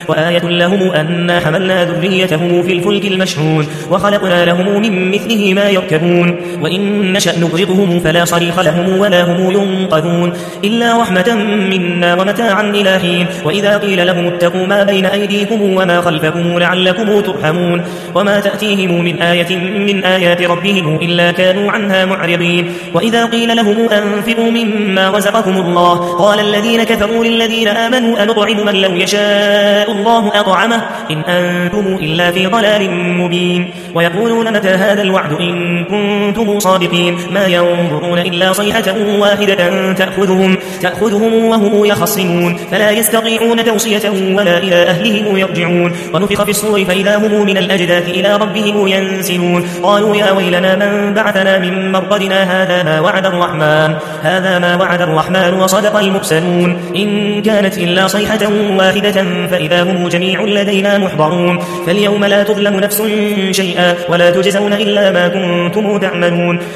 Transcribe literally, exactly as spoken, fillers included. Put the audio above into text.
وآية لهم أنا حملنا ذريتهم في الفلك المشحون وخلقنا لهم من مثله ما يركبون وإن نشأ نغرقهم فلا صريخ لهم ولا هم ينقذون إلا رحمة منا ومتاعا إلى حين وإذا قيل لهم اتقوا ما بين أيديكم وما خلفكم لعلكم ترحمون وما تأتيهم من آية من آيات ربهم إلا كانوا عنها معرضين وإذا قيل لهم أنفقوا مما رزقكم الله قال الذين كفروا للذين آمنوا أنطعم من لو يشاء الله أطعمه إن أنتم إلا في ضلال مبين ويقولون متى هذا الوعد إن كنتم صادقين ما ينظرون إلا صيحة واحدة تأخذهم, تأخذهم وهم يخصمون فلا يستطيعون توصية ولا إلى أهلهم يرجعون ونفخ في الصور فإذا هم من الأجداث إلى ربهم ينسلون قالوا يا ويلنا من بعثنا من مرقدنا هذا ما وعد الرحمن هذا ما وعد الرحمن وصدق المرسلون إن كانت إلا صيحة واحدة فإذا هم جميع لدينا محضرون فاليوم لا تظلم نفس شيئا ولا تجزون إلا ما كنتم تعملون